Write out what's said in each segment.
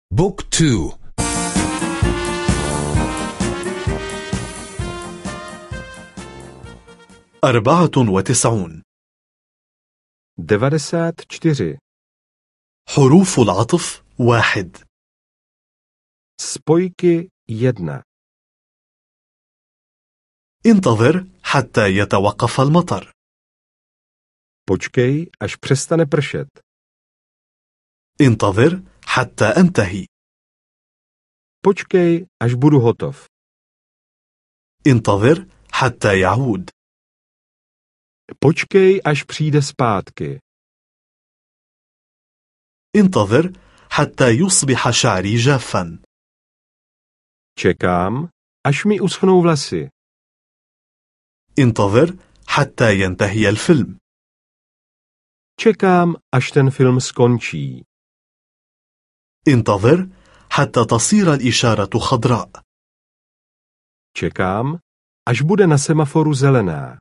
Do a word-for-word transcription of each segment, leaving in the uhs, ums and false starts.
بوك تو. أربعة وتسعون. devadesát čtyři. حروف العطف واحد. Spojky jedna. انتظر حتى يتوقف المطر. Počkej, až přestane pršet. انتظر حتى أنتهي. Počkej, až budu hotov. انتظر حتى يعود. Počkej, až přijde zpátky. انتظر حتى يصبح شعري جافا. Čekám, až mi uschnou vlasy. انتظر حتى ينتهي الفيلم. Čekám, až ten film skončí. انتظر حتى تصير الإشارة خضراء. Čekám, až bude na semaforu zelená.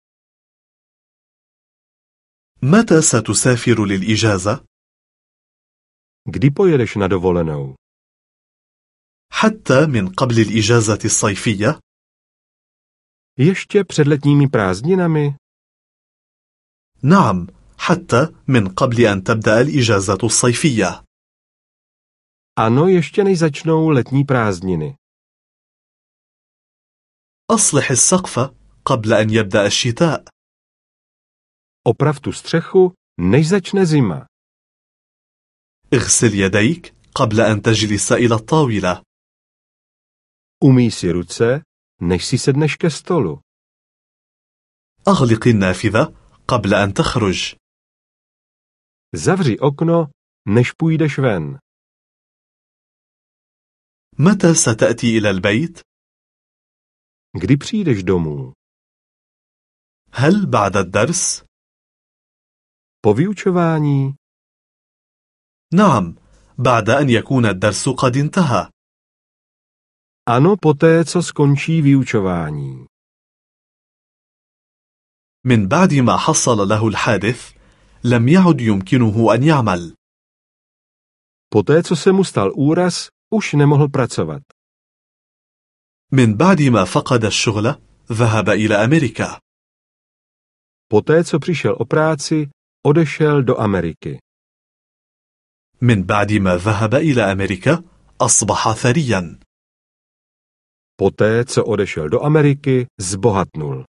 متى ستسافر للإجازة؟ Kdy pojedeš na dovolenou? حتى من قبل الإجازة الصيفية؟ Ještě před letními prázdninami? نعم، حتى من قبل أن تبدأ الإجازة الصيفية. Ano, ještě než začnou letní prázdniny. أصلح السقف قبل أن يبدأ الشتاء. Oprav tu střechu, než začne zima. اغسل يديك قبل أن تجلس إلى الطاولة. Umyj si ruce, než si sedneš ke stolu. أغلق النافذة قبل أن تخرج. Zavři okno, než půjdeš ven. متى ستأتي إلى البيت؟ Kdy přijdeš domů? هل بعد الدرس؟ Po vyučování? نعم، بعد أن يكون الدرس قد انتهى. Ano, poté, co skončí vyučování. من بعد ما حصل له الحادث لم يعد يمكنه أن يعمل. Poté, co se mu stal úraz, už nemohl pracovat. من بعد ما فقد الشغل ذهب إلى أمريكا. Poté, co přišel o práci, odešel do Ameriky. من بعد ما ذهب إلى أمريكا أصبح ثريا. Poté, co odešel do Ameriky, zbohatnul.